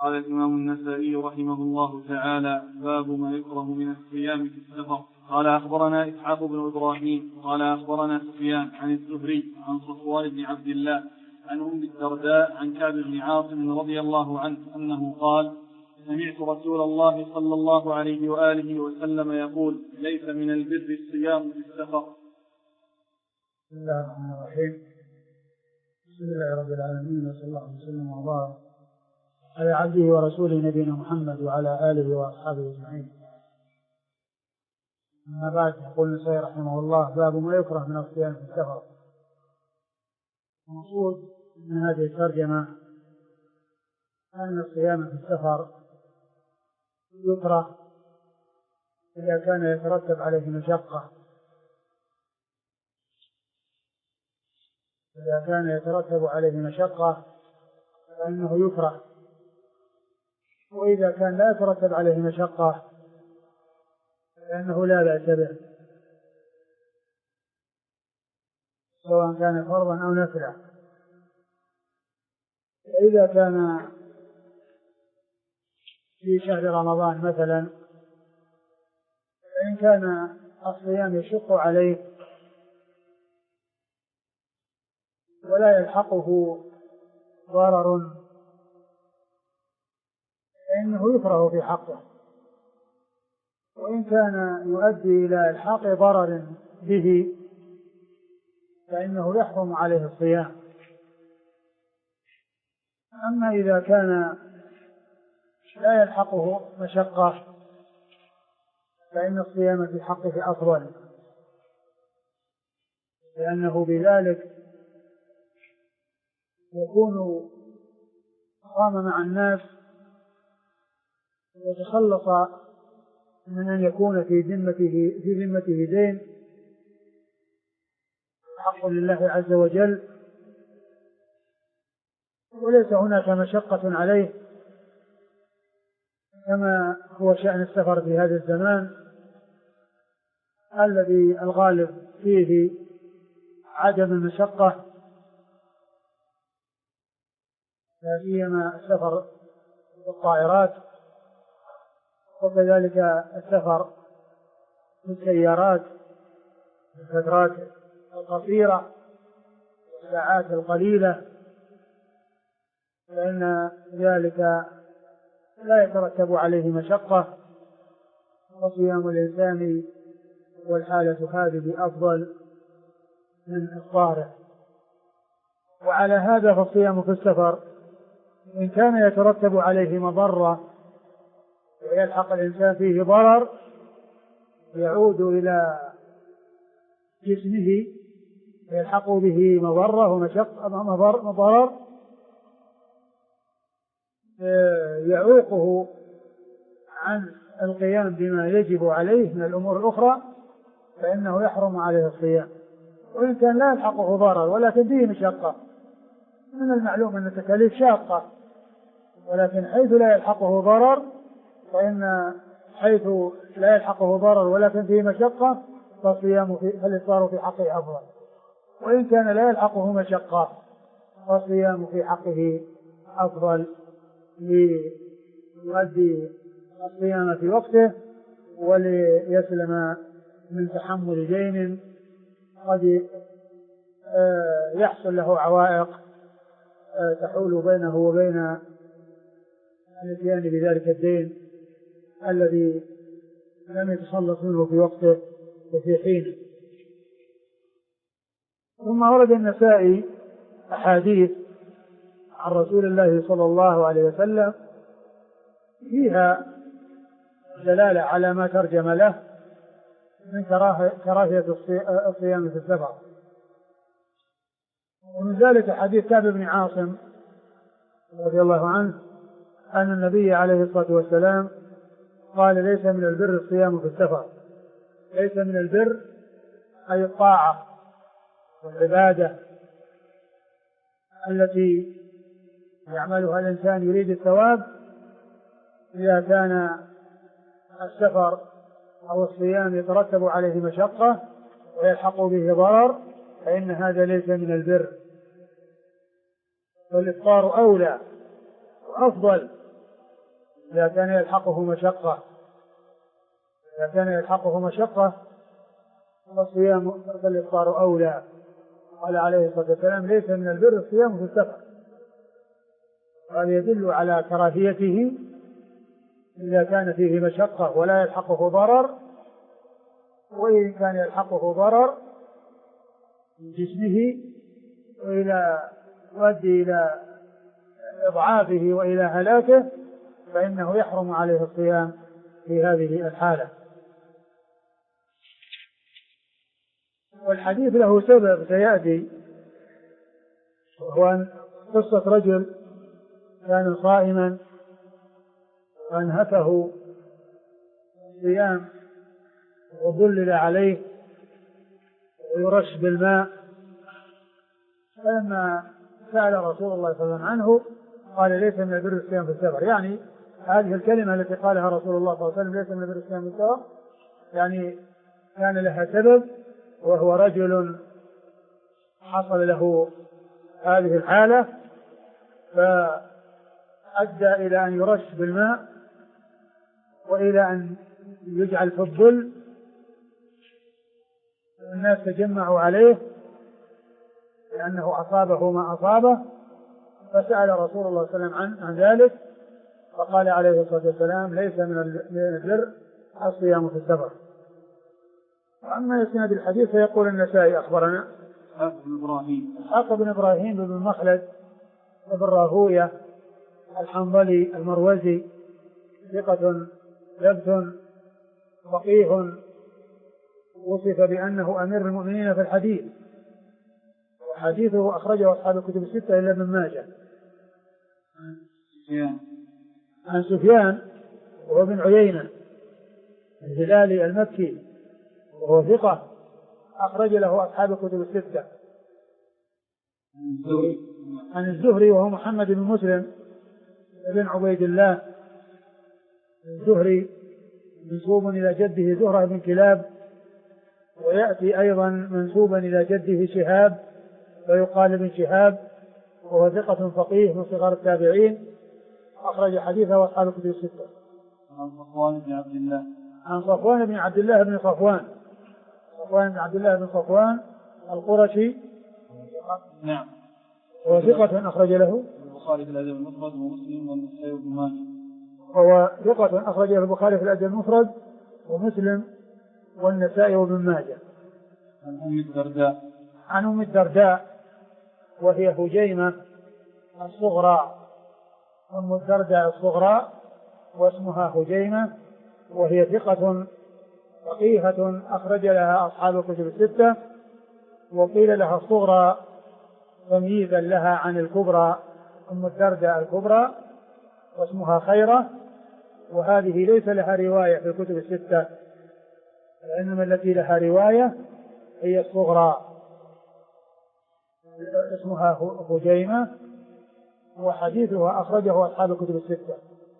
قال الإمام النسائي رحمه الله تعالى: باب ما يكره من الصيام في السفر. قال أخبرنا إسحاق بن إبراهيم قال أخبرنا سفيان عن الزهري عن صفوان بن عبد الله عن أم الدرداء عن كعب بن عاصم رضي الله عنه أنه قال: سمعت رسول الله صلى الله عليه وآله وسلم يقول: ليس من البر الصيام في السفر. بسم الله الرحمن الرحيم. بسم الله رب العالمين، وصلى الله وسلم وبارك على عبده ورسوله نبينا محمد وعلى آله وأصحابه أجمعين. أما بعد، يقول النسائي رحمه الله: باب ما يكره من الصيام في السفر. المقصود من هذه الترجمة أن الصيام في السفر يكره إذا كان يترتب عليه مشقة، إذا كان يترتب عليه مشقة فإنه يكره، وإذا كان لا يترتب عليه مشقة فإنه لا بأس به، سواء كان فرضا أو نفلا. إذا كان في شهر رمضان مثلا، فإن كان الصيام يشق عليه ولا يلحقه ضرر فإنه يكره في حقه، وإن كان يؤدي إلى إلحاق ضرر به فإنه يحرم عليه الصيام. أما إذا كان لا يلحقه مشقة فإن الصيام في حقه أفضل، لأنه بذلك يكون قام مع الناس ويتخلص من أن يكون في ذمته دين حق لله عز وجل، وليس هناك مشقة عليه كما هو شأن السفر في هذا الزمان الذي الغالب فيه عدم المشقة، لا سيما السفر بالطائرات، وكذلك السفر بالسيارات الفترات القصيرة والساعات القليلة، فإن ذلك لا يترتب عليه مشقة، وصيام الإنسان والحالة هذه أفضل من إفطاره. وعلى هذا فالصيام في السفر إن كان يترتب عليه مضرة ويلحق الإنسان فيه ضرر يعود إلى جسمه ويلحق به مضرة ومشقة مضرر يعوقه عن القيام بما يجب عليه من الأمور الأخرى فإنه يحرم عليه الصيام. وإن كان لا يلحقه ضرر ولكن فيه مشقة، من المعلوم أن التكاليف شاقة، ولكن حيث لا يلحقه ضرر حيث لا يلحقه ضرر ولكن فيه مشقة فالإفطار في حقه أفضل. وإن كان لا يلحقه مشقة فالصيام في حقه أفضل ليؤدي الصيام في وقته وليسلم من تحمل دين قد يحصل له عوائق تحول بينه وبين الاتيان بذلك الدين الذي لم يتخلص منه في وقته وفي حينه. ثم ورد النسائي أحاديث عن رسول الله صلى الله عليه وسلم فيها دلالة على ما ترجم له من كراهية الصيام في السفر. ومن ذلك حديث كعب بن عاصم رضي الله عنه أن النبي عليه الصلاة والسلام قال: ليس من البر الصيام في السفر. ليس من البر أي الطاعة والعبادة التي يعملها الإنسان يريد الثواب، إذا كان السفر أو الصيام يترتب عليه مشقة ويلحق به ضرر فإن هذا ليس من البر، والإفطار أولى وأفضل إذا كان يلحقه مشقة فالصيام فالإفطار أولى. قال عليه الصلاة والسلام ليس من البر الصيام في السفر، قال يدل على كراهيته إذا كان فيه مشقة ولا يلحقه ضرر، وإن كان يلحقه ضرر من جسمه يؤدي إلى إضعافه وإلى هلاكه فإنه يحرم عليه الصيام في هذه الحالة. والحديث له سبب سيأتي، وهو قصة رجل كان صائما وأنهكه الصيام وظلل عليه ويرش بالماء، فلما سأل رسول الله صلى الله عليه وسلم عنه قال ليس من البر الصيام في السفر. يعني هذه الكلمة التي قالها رسول الله صلى الله عليه وسلم ليس من البر الصيام في السفر يعني كان لها سبب، وهو رجل حصل له هذه الحالة فأدى إلى أن يرش بالماء وإلى أن يجعل في الظل. الناس تجمعوا عليه لأنه أصابه ما أصابه، فسأل رسول الله صلى الله عليه وسلم عن ذلك فقال عليه الصلاة والسلام ليس من البر الصيام في السفر. وأما إسناد الحديث فيقول النسائي أخبرنا إسحاق بن إبراهيم بن مخلد بن راهوية الحنظلي المروزي ثقة ثبت فقيه، وصف بأنه أمير المؤمنين في الحديث، وحديثه أخرجه أصحاب الكتب الستة إلا ابن ماجه. عن سفيان وهو بن عيينة الهلالي المكي وهو ثقة أخرج له أصحاب الكتب الستة. عن الزهري وهو محمد بن مسلم بن عبيد الله الزهري منسوب إلى جده زهرة بن كلاب، ويأتي أيضا منسوبا إلى جده شهاب فيقال ابن شهاب، وهو ثقة فقيه من صغار التابعين أخرج حديثه أصحاب الكتب الستة. عن صفوان بن عبد الله بن عبد الله بن صفوان القرشي نعم، وهو ثقة أخرج له البخاري في الأدب المفرد ومسلم والنسائي وابن ماجه. وهو ثقة أخرج له البخاري في الأدب المفرد ومسلم والنسائي وابن ماجه. عن أم الدرداء وهي هجيمة الصغرى، أم الدرداء الصغرى واسمها هجيمة، وهي ثقة فقيهة أخرج لها أصحاب الكتب الستة، وقيل لها الصغرى تمييزا لها عن الكبرى. أم الدرداء الكبرى واسمها خيرة، وهذه ليس لها رواية في الكتب الستة، وإنما التي لها رواية هي الصغرى اسمها هجيمة، وحديثها أخرجه أصحاب الكتب الستة.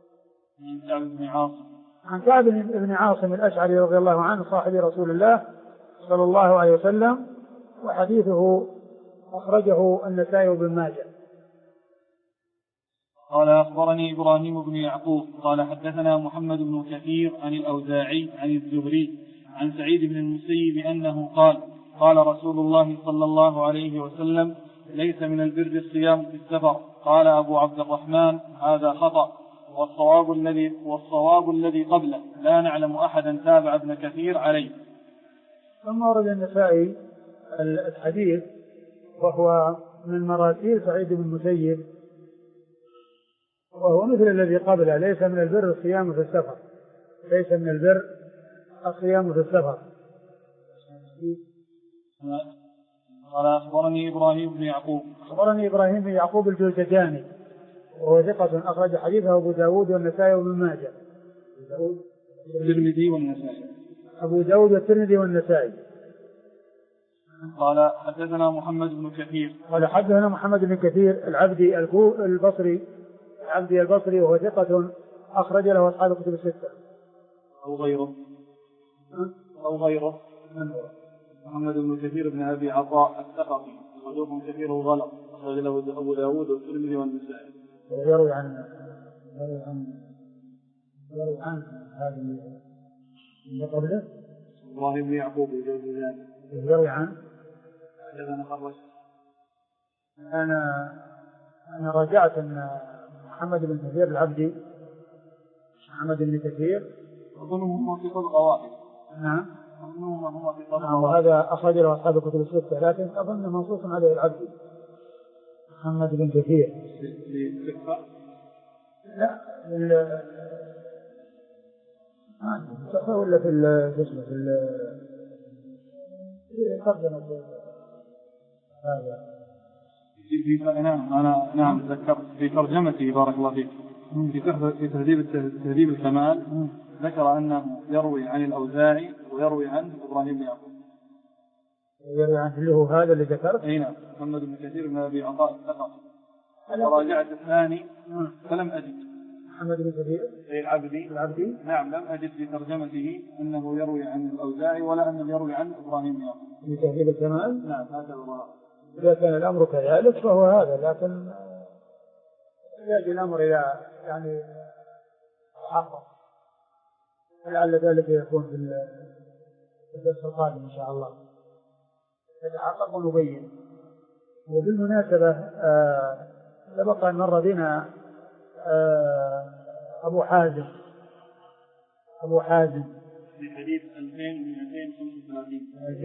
عن كعب بن عاصم الأشعري رضي الله عنه صاحب رسول الله صلى الله عليه وسلم، وحديثه أخرجه النسائي وابن ماجه. قال أخبرني إبراهيم بن يعقوب قال حدثنا محمد بن كثير عن الأوزاعي عن الزهري عن سعيد بن المسيب أنه قال رسول الله صلى الله عليه وسلم ليس من البر الصيام في السفر. قال أبو عبد الرحمن هذا خطأ، والصواب الذي قبله لا نعلم أحدا تابع ابن كثير عليه. ثم ورد النسائي الحديث وهو من مراسيل سعيد بن المسيب، وهو مثل الذي قبله ليس من البر الصيام في السفر، ليس من البر الصيام في السفر. قال أخبرني إبراهيم بن يعقوب الجوزجاني وهو ثقة أخرج حديثه أبو داود والنسائي وابن ماجه. أبو داود والترمذي والنسائي. قال حدثنا محمد بن كثير العبدي البصري وهو ثقة أخرج له أصحاب الكتب الستة. أو غيره محمد بن كثير بن أبي عطاء الثقفي صدوق كثير الغلط أخرج له أبو داود والترمذي والنسائي. يروي عن يروي عن هذا اللي قبله إبراهيم بن يعقوب الجوزجاني يروي عن حدثنا خرج. أنا رجعت أن محمد بن كثير العبدي محمد بن كثير أظنهم في طبقة واحدة. نعم هم في طبقة وهذا أخرج له أصحاب الكتب الستة، لكن أظن منصوص عليه العبدي محمد بن كثير. لا ولا في الجسم في ترجمة هذا نعم ذكرت في ترجمته بارك الله فيك في تهذيب الكمال ذكر أنه يروي عن الأوزاعي ويروي عن إبراهيم بن يعقوب. يروي عن اللي هو هذا اللي ذكرت. أي نعم محمد بن كثير من أبي عطاء الثقفي. راجعت الثاني فلم أجد محمد بن كثير العبدي نعم لم أجد في ترجمته أنه يروي عن الأوزاعي ولا أنه يروي عن إبراهيم بن يعقوب. في تهذيب الكمال نعم هذا هو. إذا كان الأمر كذلك فهو هذا، لكن يجي الأمر إلى يعني حقه، لعل ذلك يكون في الدرس القادم إن شاء الله يتحقق ونبين. وبالمناسبة سبق أن مر بنا أبو حازم في حديث 2235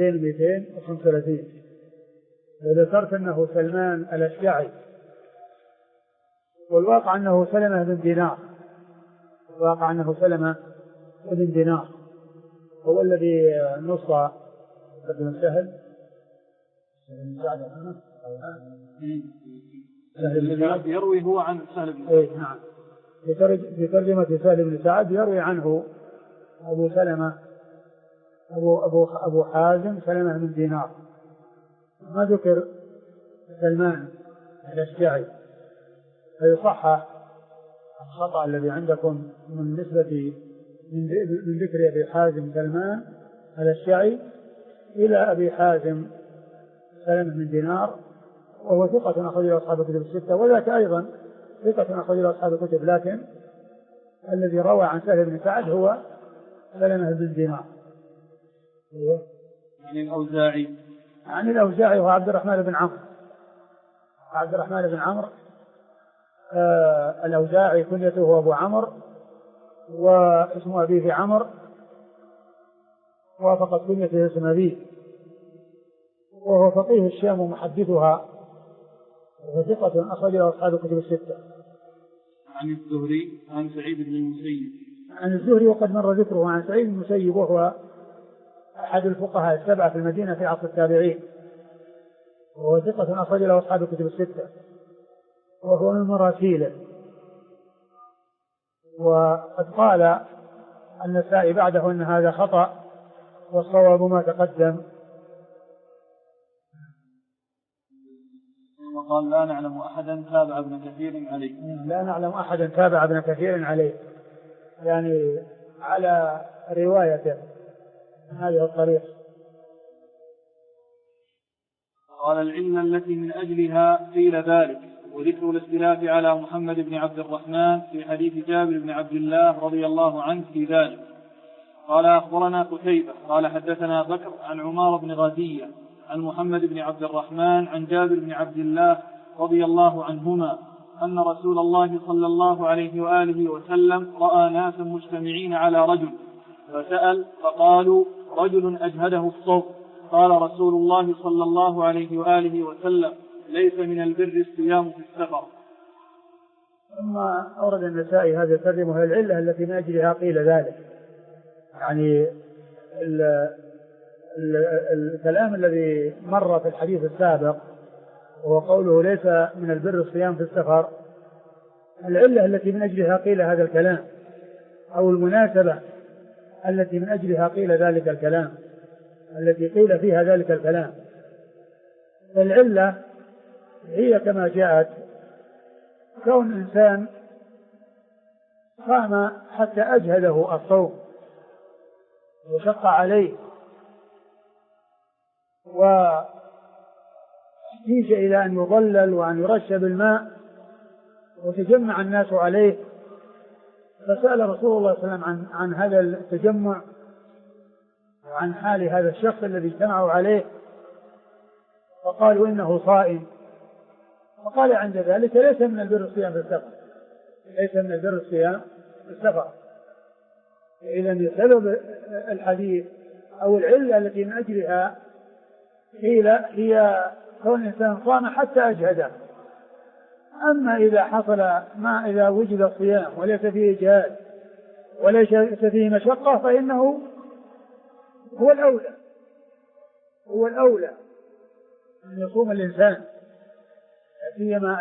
وذكرت أنه سلمان الأشجعي، والواقع أنه سلمة بن دينار هو الذي نص ابن سهل يروي هو عن سهل بن سعد. نعم في ترجمة سهل بن سعد يروي عنه أبو سلمة أبو حازم سلمة بن دينار، ما ذكر سلمان الأشجعي، فيصحح الخطأ الذي عندكم من نسبة من ذكر أبي حازم سلمان الأشجعي إلى أبي حازم سلمة بن دينار، وهو ثقة أخرجه أصحاب الكتب الستة، وذاك أيضا ثقة أخرجه أصحاب الكتب، لكن الذي روى عن سهل بن سعد هو سلمة بن دينار. عن الأوزاعي هو عبد الرحمن بن عمرو الأوزاعي كنيته هو أبو عمرو واسم أبيه عمرو، وافقت كنيته اسم أبيه، وهو فقيه الشام ومحدثها، وهو ثقة أخرجه أصحاب الكتب الستة. عن الزهري عن سعيد بن المسيب. عن الزهري وقد مر ذكره. عن سعيد بن المسيب وهو أحد الفقهاء السبعة في المدينة في عصر التابعين، وهو ثقة أخرجه أصحاب الكتب الستة، وهو من مراسيله. وقد قال النسائي بعده أن هذا خطأ، والصواب ما تقدم. وقال لا نعلم أحدا تابع ابن كثير عليه. يعني على روايته هذه الطريق. قال العلة التي من أجلها قيل ذلك، وذكر الاختلاف على محمد بن عبد الرحمن في حديث جابر بن عبد الله رضي الله عنه في ذلك. قال أخبرنا قتيبة قال حدثنا بكر عن عمار بن غزية عن محمد بن عبد الرحمن عن جابر بن عبد الله رضي الله عنهما أن رسول الله صلى الله عليه وآله وسلم رأى ناسا مجتمعين على رجل فسأل فقالوا رجل أجهده الصوت. قال رسول الله صلى الله عليه وآله وسلم ليس من البر الصيام في السفر. ثم أورد النسائي هذا الترجمة وهي العلة التي من أجلها قيل ذلك. يعني الكلام الذي مر في الحديث السابق وهو قوله ليس من البر الصيام في السفر، العلة التي من أجلها قيل هذا الكلام، أو المناسبة التي من أجلها قيل ذلك الكلام، التي قيل فيها ذلك الكلام. العلة هي كما جاءت كون الإنسان قام حتى أجهده الصوم وشق عليه واحتاج إلى أن يضلل وأن يرش بالماء وتجمع الناس عليه، فسأل رسول الله صلى الله عليه وسلم عن هذا التجمع وعن حال هذا الشخص الذي اجتمعوا عليه، فقالوا إنه صائم. فقال عند ذلك ليس من البر الصيام في السفر، ليس من البر الصيام في السفر. إذن سبب الحديث أو العلة التي من أجلها قيل هي كون الإنسان صام حتى أجهده. أما إذا حصل إذا وجد الصيام وليس فيه إجهاد وليس فيه مشقة فإنه هو الأولى أن يصوم الإنسان، سيما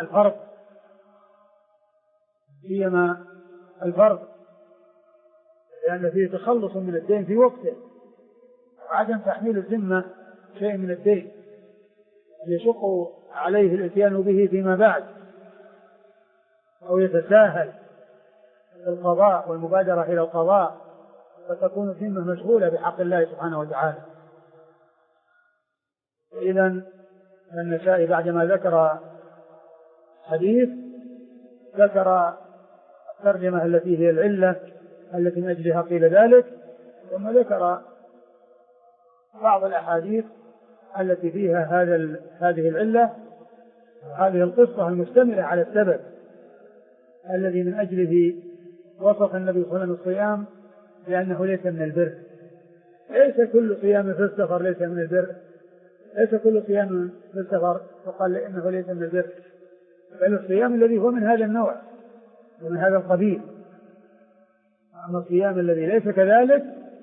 الفرض لأن فيه تخلص من الدين في وقته وعدم تحميل الذمة شيء من الدين يشق عليه الاتيان به فيما بعد أو يتساهل في القضاء والمبادرة إلى القضاء فتكون الذمة مشغولة بحق الله سبحانه وتعالى. إذن النسائي بعدما ذكر حديث ذكر الترجمة التي هي العلة التي من أجلها قيل ذلك، ثم ذكر بعض الأحاديث التي فيها هذه العلة هذه القصة المشتملة على السبب الذي من أجله وصف النبي صلى الله عليه وسلم الصيام لأنه ليس من البر. ليس كل صيام في السفر ليس من البر، ليس كل صيام في السفر وقال إنه ليس من البر، بل الصيام الذي هو من هذا النوع ومن هذا القبيل. أما الصيام الذي ليس كذلك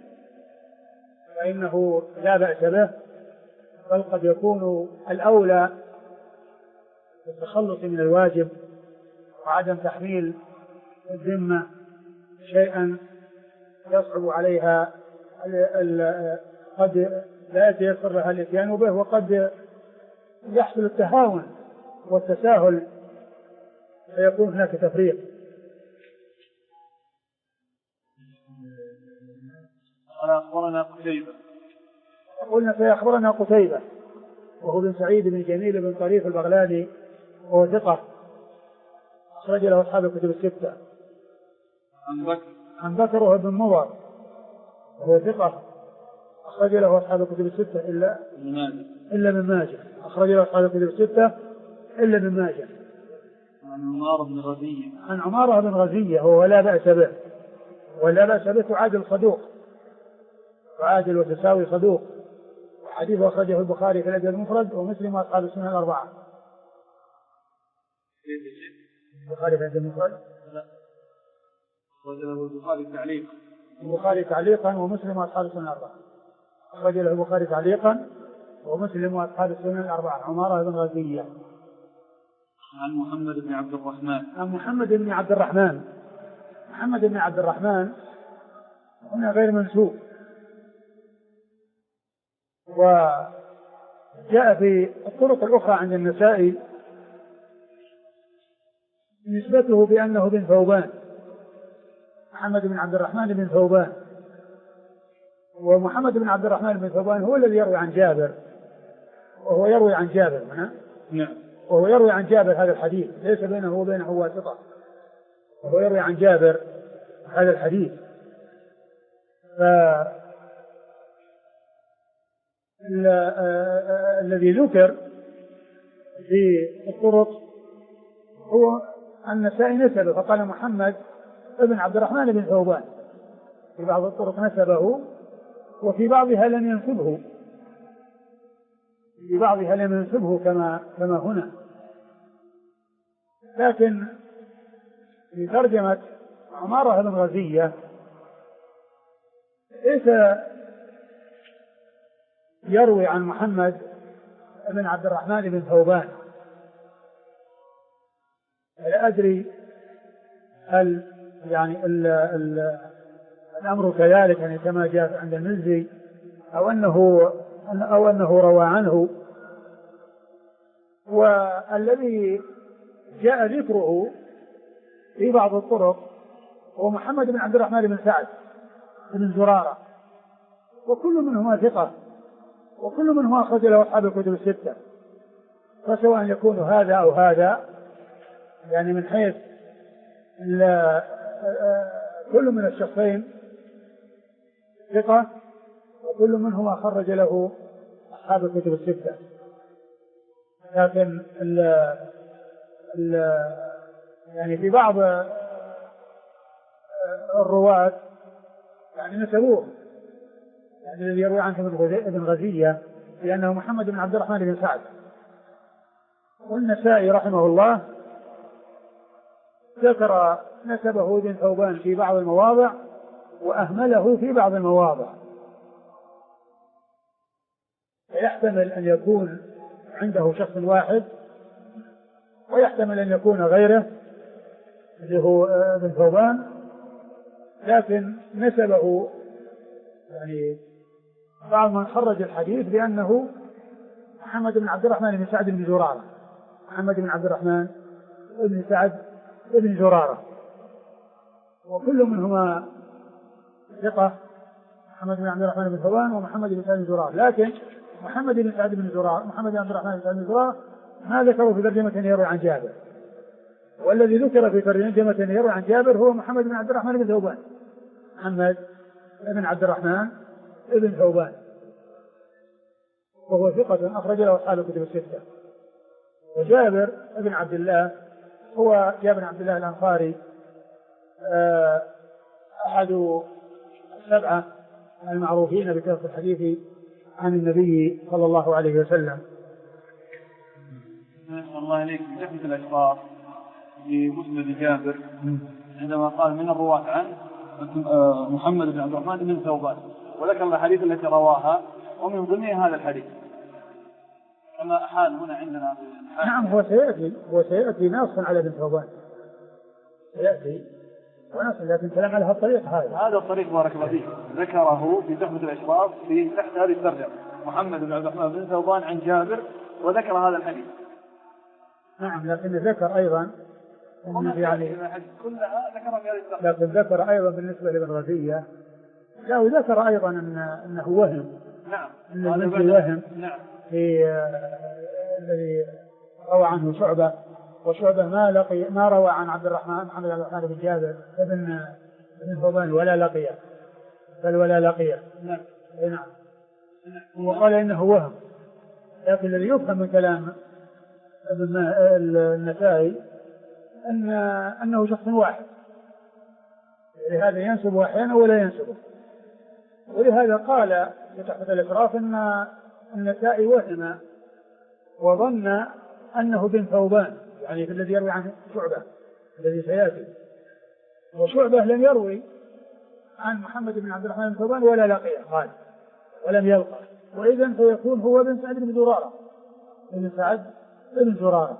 فإنه لا بأس به، بل قد يكون الأولى بالتخلص من الواجب وعدم تحميل الذمة شيئا يصعب عليها قد لا يتيسر لها الاتيان به، وقد يحصل التهاون والتساهل فيكون هناك تفريق. قال أخبرنا قتيبة. قلنا فأخبرنا قتيبة وهو بن سعيد بن جميل بن طريف البغلاني وهو ثقة أخرج له أصحاب الكتب الستة. عن بكر وهو بن مضر وهو ثقة أخرج له أصحاب الكتب الستة إلا من ماجه. أخرج له أصحاب الكتب الستة إلا من ماجه. عن عمارة بن غزية وهو لا بأس به، ولا بأس به تعادل صدوق، تعادل وتساوي صدوق، وحديث أخرجه البخاري في الأدب المفرد ومسلم وأصحاب السنن الأربعة. البخاري في الأدب المفرد؟ لا، أخرجه البخاري تعليقا. البخاري تعليقا ومسلم وأصحاب السنن الأربعة. أخرج له البخاري تعليقا ومسلم وأصحاب السنن الأربعة. عمارة بن غزية. عن محمد بن عبد الرحمن. عن محمد بن عبد الرحمن. محمد بن عبد الرحمن هنا غير منسوب، وجاء في الطرق الأخرى عند النسائي نسبته بأنه بن ثوبان، محمد بن عبد الرحمن بن ثوبان. ومحمد بن عبد الرحمن بن ثوبان هو الذي يروي عن جابر، وهو يروي عن جابر. نعم. وهو يروي عن جابر هذا الحديث، ليس بينه وبينه واسطة، وهو يروي عن جابر هذا الحديث. الذي ذكر في الطرق هو النسائي نسبه فقال محمد بن عبد الرحمن بن ثوبان، في بعض الطرق نسبه وفي بعضها لم ينسبه، في بعضها لم ينسبه كما هنا. لكن في ترجمة عمارة بن غزية ليس يروي عن محمد بن عبد الرحمن بن ثوبان. لا أدري هل يعني الأمر كذلك يعني كما جاء عند المزي أو أنه روى عنه. والذي جاء ذكره في بعض الطرق هو محمد بن عبد الرحمن بن سعد بن زرارة، وكل منهما ثقة، وكل منهما أخرج له أصحاب الكتب الستة. فسواء يكون هذا أو هذا يعني من حيث كل من الشخصين ثقة، وكل منهما خرج له أصحاب الكتب الستة. لكن يعني في بعض الرواة يعني نسبوه، يعني الذي يروي عنه ابن غزية لأنه محمد بن عبد الرحمن بن سعد. والنسائي رحمه الله ذكر نسبه ابن ثوبان في بعض المواضع وأهمله في بعض المواضع، فيحتمل أن يكون عنده شخص واحد، ويحتمل أن يكون غيره اللي هو ابن ثوبان، لكن نسبه يعني بعض من خرج الحديث بأنه محمد بن عبد الرحمن بن سعد بن زرارة، محمد بن عبد الرحمن بن سعد بن زرارة، وكل منهما ثقة، محمد بن عبد الرحمن بن ثوبان ومحمد بن سعد بن زرارة. لكن محمد بن سعد بن زرارة، محمد بن عبد الرحمن بن سعد بن زرارة ما ذكروا في ترجمة يروي عن جابر، والذي ذكر في ترجمة يروي عن جابر هو محمد بن عبد الرحمن بن ثوبان، محمد بن عبد الرحمن بن ثوبان، وهو ثقة أخرج له أصحاب الكتب الستة. وجابر بن عبد الله هو جابر بن عبد الله الأنصاري، أحد السبعة المعروفين بكثرة الحديث عن النبي صلى الله عليه وسلم. الله عليك بتحديث الأشخاص في مسند جابر عندما قال من الرواة عنه محمد بن عبد الرحمن بن ثوبان، وذكر الحديث التي رواها ومن ضمنها هذا الحديث. كما حال هنا عندنا نعم، هو سيأتي ناصا على ابن ثوبان، سيأتي وناصا، لكن كلام على هالطريق هذا الطريق بارك الله فيك ذكره في تحفة الأشراف في تحت هذه الترجمة محمد بن عبد الرحمن بن ثوبان عن جابر، وذكر هذا الحديث. نعم، لكن ذكر أيضا يعني كلها ذكر في هذه الترجمة، لكن ذكر أيضا بالنسبة لابن غزية، لا وذكر أيضا أنه وهم. نعم، أنه وهم. نعم، في الذي روى عنه شعبة، وشعبة ما روى عن عبد الرحمن محمد بن الرحمن بن جابر ابن ثوبان ولا لقيه، بل ولا لقيه. نعم. نعم. وقال إنه وهم، لكن الذي يفهم من كلام النسائي أنه شخص واحد، لهذا ينسب أحيانا ولا ينسبه. ولهذا قال في تحفة الأشراف أن النسائي وهم وظن أنه بن ثوبان، يعني في الذي يروي عن شعبة الذي سيأتي، وشعبة لم يروي عن محمد بن عبد الرحمن بن ثوبان ولا لقيه قال ولم يلقى، وإذا فيكون هو بن سعد بن زرارة، بن سعد بن زرارة.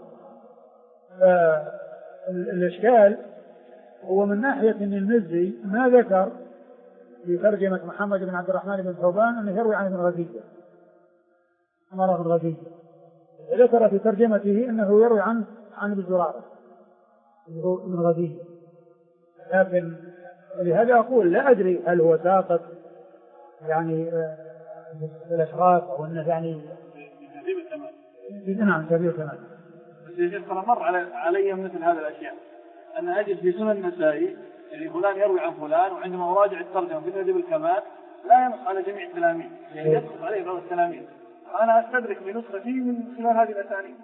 الإشكال هو من ناحية أن المزي ما ذكر في ترجمة محمد بن عبد الرحمن بن ثوبان أنه يروي عن ابن غزية، عمر بن غزية، ذكر في ترجمته أنه يروي عن ابن زرارة ابن غزية. لكن لهذا أقول لا أدري هل هو ساقط يعني الأشخاص أو أنه يعني نعم كبير كمان. بس يا شيخ مر علي مثل هذه الأشياء، أن أجد في سنن النسائي يعني فلان يروي عن فلان، وعندما أراجع الترجمة في تهذيب الكمال لا ينص على جميع التلاميذ، يعني ينص عليه بعض التلاميذ، أنا أستدرك بنسختي من خلال هذه الأسانيد.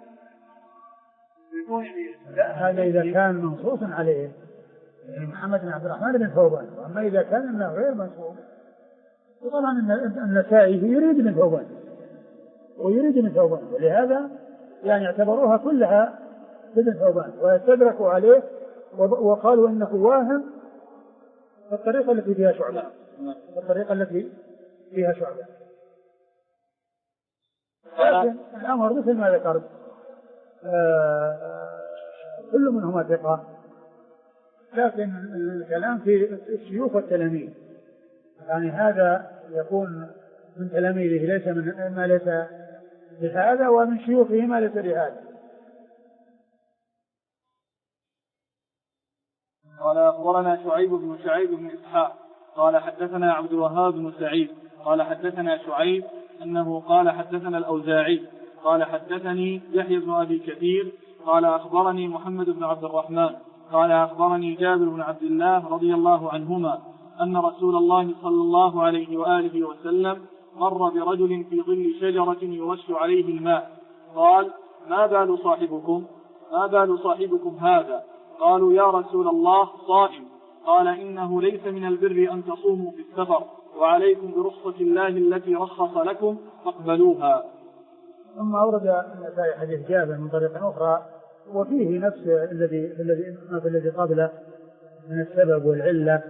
هذا إذا كان منصوصا عليه محمد بن عبد الرحمن بن ثوبان، وأما إذا كان أنه غير منصوص طبعا النسائي يريد من ثوبان ويريد من ثوبان، ولهذا يعني اعتبروها كلها بن ثوبان ويستدركوا عليه وقالوا إنه واهم بالطريقة التي فيها شعبة، بالطريقة التي فيها شعبة. لكن الأمر مثل ما ذكرت كل منهما ثقة، لكن الكلام في الشيوخ والتلاميذ، يعني هذا يكون من تلاميذه ليس من ما ليس بهذا، ومن شيوخه ما ليس بهذا. قال أخبرنا شعيب بن إسحاق قال حدثنا عبد الوهاب بن سعيد قال حدثنا شعيب أنه قال حدثنا الأوزاعي قال حدثني يحيى بن أبي كثير قال أخبرني محمد بن عبد الرحمن قال أخبرني جابر بن عبد الله رضي الله عنهما أن رسول الله صلى الله عليه وآله وسلم مر برجل في ظل شجرة يرش عليه الماء قال ما بال صاحبكم هذا؟ قالوا يا رسول الله صائم. قال إنه ليس من البر أن تصوموا في السفر وعليكم برخصة الله التي رخص لكم فاقبلوها. ثم أورد النسائي حديث جابر من طريق أخرى وفيه نفس الذي قبله من السبب والعلة.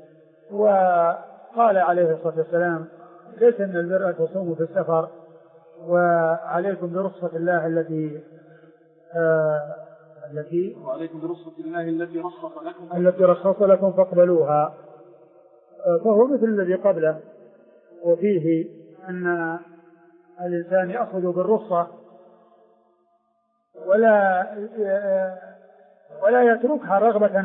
وقال عليه الصلاة والسلام ليس من البر أن تصوموا في السفر وعليكم برخصة الله وعليكم برخصة الله التي رخص لكم فاقبلوها. فهو مثل الذي قبله وفيه أن الإنسان يأخذ بالرخصة ولا يتركها رغبة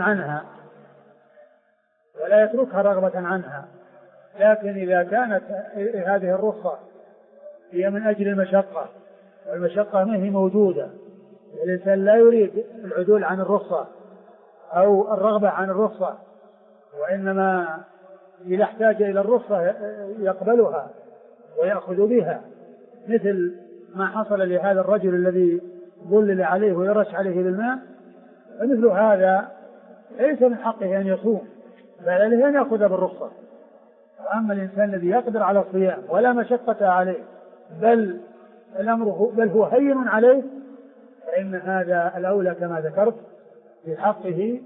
عنها لكن إذا كانت هذه الرخصة هي من أجل المشقة والمشقة ما هي موجودة الإنسان لا يريد العدول عن الرخصة أو الرغبة عن الرخصة وإنما إذا احتاج إلى الرخصة يقبلها ويأخذ بها مثل ما حصل لهذا الرجل الذي ظلل عليه ويرش عليه بالماء. فمثل هذا ليس من حقه أن يصوم بل عليه أن يأخذ بالرخصة. وأما الإنسان الذي يقدر على الصيام ولا مشقة عليه بل هو هين عليه فإن هذا الأولى كما ذكرت في حقه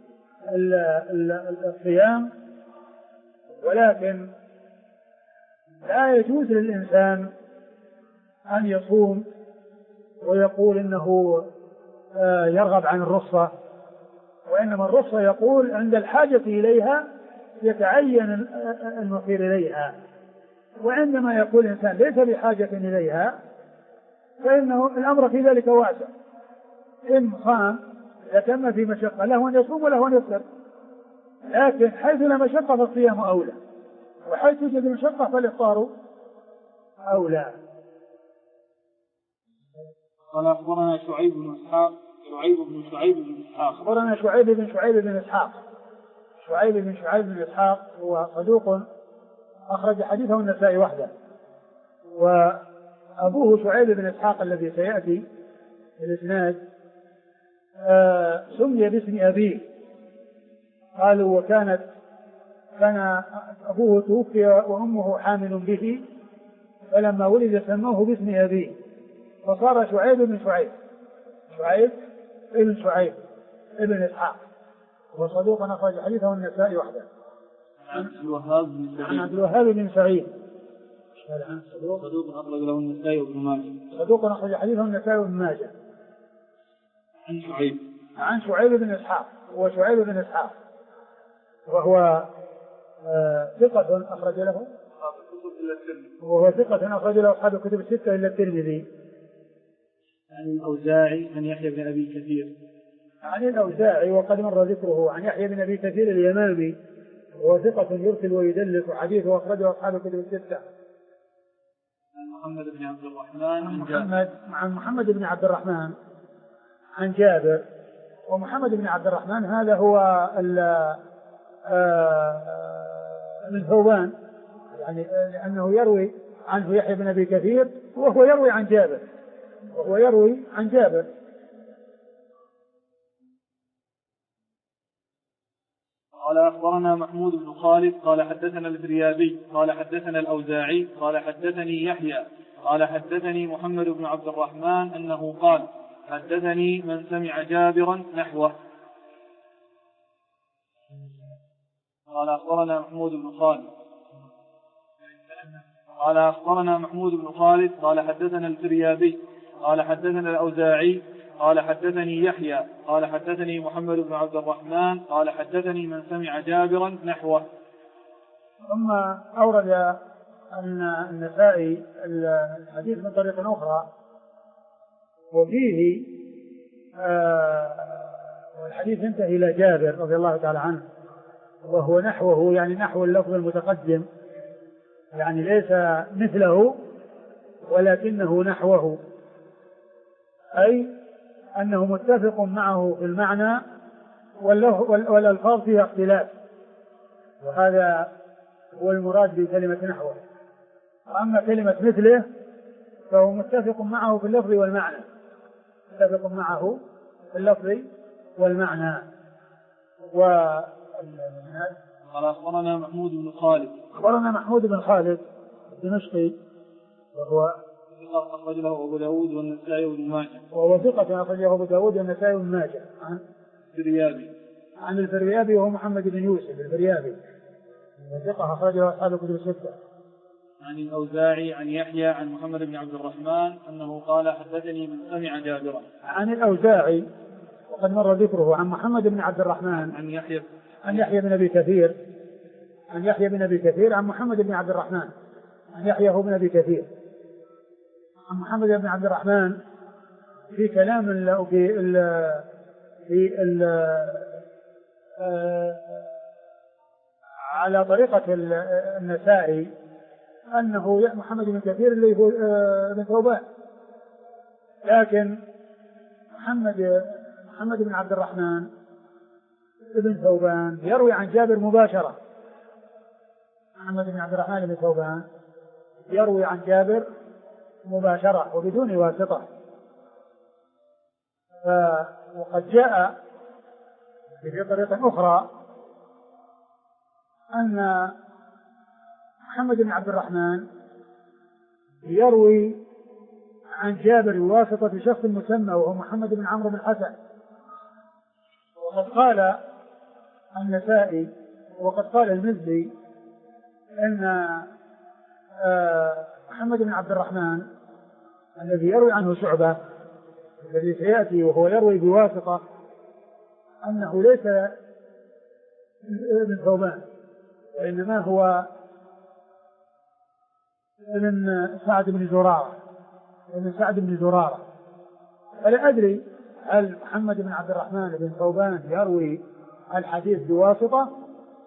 الصيام. ولكن لا يجوز للإنسان أن يصوم ويقول إنه يرغب عن الرخصة وإنما الرخصة يقول عند الحاجة إليها يتعين المصير إليها وعندما يقول الإنسان ليس بحاجة إليها فإنه الأمر في ذلك واسع. إن صام إذا تم في مشقة له أن يصوم وله أن يفطر لكن حيث لا مشقة فالصيام أولى وحيث توجد مشقة فالإفطار أولى. قال أخبرنا شعيب بن إسحاق هو صدوق أخرج حديثه النسائي وحده. وأبوه شعيب بن إسحاق الذي سيأتي في الإسناد سمي باسم أبيه. قالوا كان أبوه توفي وأمه حامل به فلما ولد سموه باسم أبيه فصار شعيب بن شعيب ابن إسحاق وصدوق أخرج حديثه النسائي وحده. عن عبد الوهاب بن سعيد صدوق أخرج له النسائي وابن ماجه. صدوق أخرج حديثه النسائي وابن ماجه. عن شعيب بن إسحاق هو شعيب بن إسحاق وهو ثقة أخرج له أصحاب الكتب الستة إلا الترمذي. عن الأوزاعي عن يحيى بن أبي كثير. عن الأوزاعي وقد مر ذكره عن يحيى بن أبي كثير اليمامي وهو ثقة يرسل ويدلس وحديثه أخرجه أصحاب الكتب الستة. عن محمد بن عبد الرحمن عن جابر. ومحمد بن عبد الرحمن هذا هو من ثوبان يعني لأنه يروي عنه يحيى بن أبي كثير وهو يروي عن جابر. قال أخبرنا محمود بن خالد قال حدثنا الفريابي قال حدثنا الأوزاعي قال حدثني يحيى قال حدثني محمد بن عبد الرحمن أنه قال حدثني من سمع جابرا نحوه. قال أخبرنا محمود بن خالد قال حدثنا الفريابي قال حدثنا الأوزاعي قال حدثني يحيى قال حدثني محمد بن عبد الرحمن قال حدثني من سمع جابرا نحوه. ثم أورد النسائي الحديث من طريق أخرى وفيه والحديث انتهى إلى جابر رضي الله تعالى عنه وهو نحوه يعني نحو اللفظ المتقدم يعني ليس مثله ولكنه نحوه أي أنه متفق معه في المعنى والألفاظ فيها اختلاف، وهذا هو المراد بكلمة نحوه. وأما كلمة مثله فهو متفق معه في اللفظ والمعنى، متفق معه في اللفظ والمعنى. قال أخبرنا محمود بن خالد. أخبرنا محمود بن خالد الدمشقي وهو ثقة أخرج له أبو داود والنسائي وابن ماجه. وهو ثقة أخرج له أبو داود والنسائي وابن ماجه. عن الفريابي وهو محمد بن يوسف الفريابي، ثقة أخرج له أصحاب الكتب الستة. عن الأوزاعي عن يحيى عن محمد بن عبد الرحمن أنه قال حدثني من سمع جابرا. عن الأوزاعي وقد مر ذكره. عن محمد بن عبد الرحمن عن يحيى بن أبي كثير عن محمد بن عبد الرحمن عن يحيى بن أبي كثير عن محمد بن عبد الرحمن في كلام على طريقة النسائي أنه محمد بن كثير اللي هو بن ثوبان، لكن محمد بن عبد الرحمن بن ثوبان يروي عن جابر مباشرة. محمد بن عبد الرحمن بن ثوبان يروي عن جابر مباشرة وبدون واسطة. وقد جاء في طريقة أخرى أن محمد بن عبد الرحمن يروي عن جابر بواسطة شخص مسمى وهو محمد بن عمرو بن الحسن. وقد قال النسائي وقد قال المزي أن محمد بن عبد الرحمن الذي يروي عنه شعبة الذي سيأتي وهو يروي بواسطة أنه ليس ابن ثوبان وإنما هو ابن سعد بن زرارة. فلا أدري هل محمد بن عبد الرحمن بن ثوبان يروي الحديث بواسطة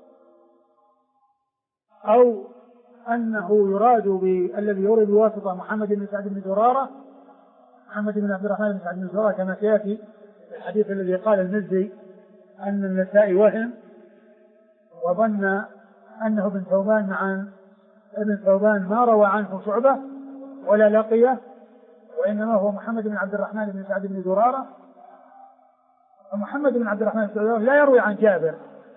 أو أنه يراد بالذي يروي بواسطة محمد بن سعد بن زرارة، محمد بن عبد الرحمن بن سعد بن زرارة كما سيأتي الحديث الذي قال المزي أن النسائي وهم وظن أنه ابن ثوبان مع ابن ثوبان ما روى عنه شعبة ولا لقيه، وإنما هو محمد بن عبد الرحمن بن سعد بن زرارة. ومحمد بن عبد الرحمن بن زرارة لا يروي عن جابر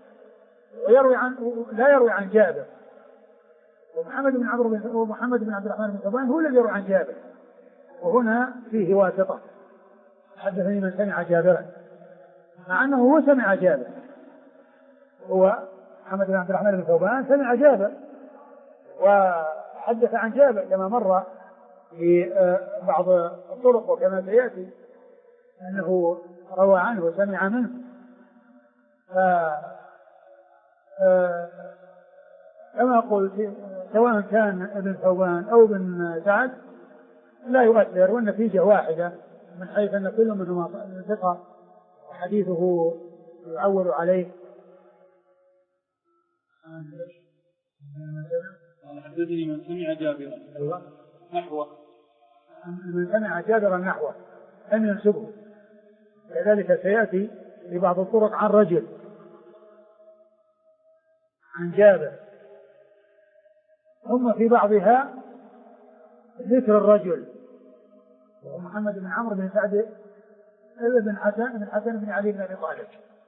لا يروي عن جابر، ومحمد بن عبد الرحمن بن ثوبان هو الذي يروي عن جابر، وهنا فيه واسطة. حدثني من سمع جابرا مع أنه هو سمع جابر، هو محمد بن عبد الرحمن بن ثوبان سمع جابر وحدث عن جابر كما مر في بعض الطرق وكما سيأتي أنه روى عنه وسمع منه. كما قلت سواء كان ابن ثوبان أو ابن سعد لا يؤثر، والنتيجة واحدة من حيث أن كل منهما ثقة وحديثه يعول عليه. حدثني من سمع جابرا نحوه، من سمع جابرا نحوه لم ينسبه. كذلك سيأتي في بعض الطرق عن رجل عن جابر، ثم في بعضها ذكر الرجل ومحمد بن عمرو بن سعد بن حسن بن علي بن أبي طالب.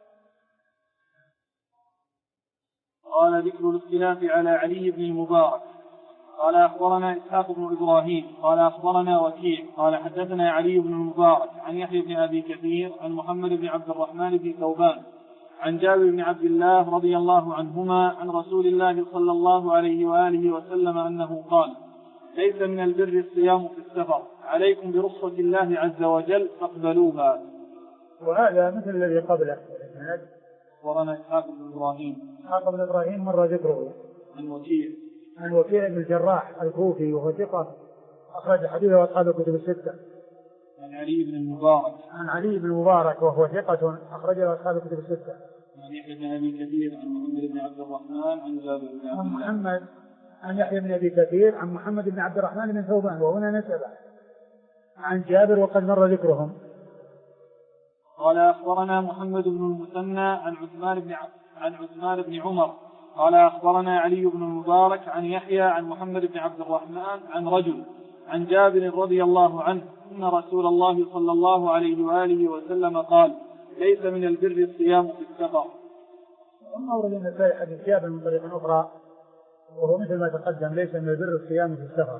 قال ذكر الاختلاف على علي بن المبارك. قال أخبرنا إسحاق بن إبراهيم قال أخبرنا وكيع قال حدثنا علي بن المبارك عن يحيى بن أبي كثير عن محمد بن عبد الرحمن بن ثوبان عن جابر بن عبد الله رضي الله عنهما عن رسول الله صلى الله عليه وآله وسلم أنه قال: ليس من البر الصيام في السفر، عليكم برخصة الله عز وجل فاقبلوها. وهذا مثل الذي قبله. أخبرنا إسحاق بن إبراهيم مر ذكره عن وكيع بن الجراح الكوفي وهو ثقة أخرج حديثه أصحاب الكتب الستة. عن علي بن المبارك وهو ثقة أخرجه أصحاب الكتب الستة. عن يحيى بن أبي كثير عن محمد بن عبد الرحمن عن جابر بن عبد الله. عن يحيى بن أبي كثير عن محمد بن عبد الرحمن بن ثوبان وهنا نسبه عن جابر وقد مر ذكرهم. قال أخبرنا محمد بن المثنى عن عثمان بن عمر قال أخبرنا علي بن المبارك عن يحيى عن محمد بن عبد الرحمن عن رجل عن جابر رضي الله عنه أن رسول الله صلى الله عليه وآله وسلم قال ليس من البر الصيام في السفر. ثم أورد النسائي حديث جابر من طريق أخرى وهو مثل ما تقدم ليس من البر الصيام في السفر.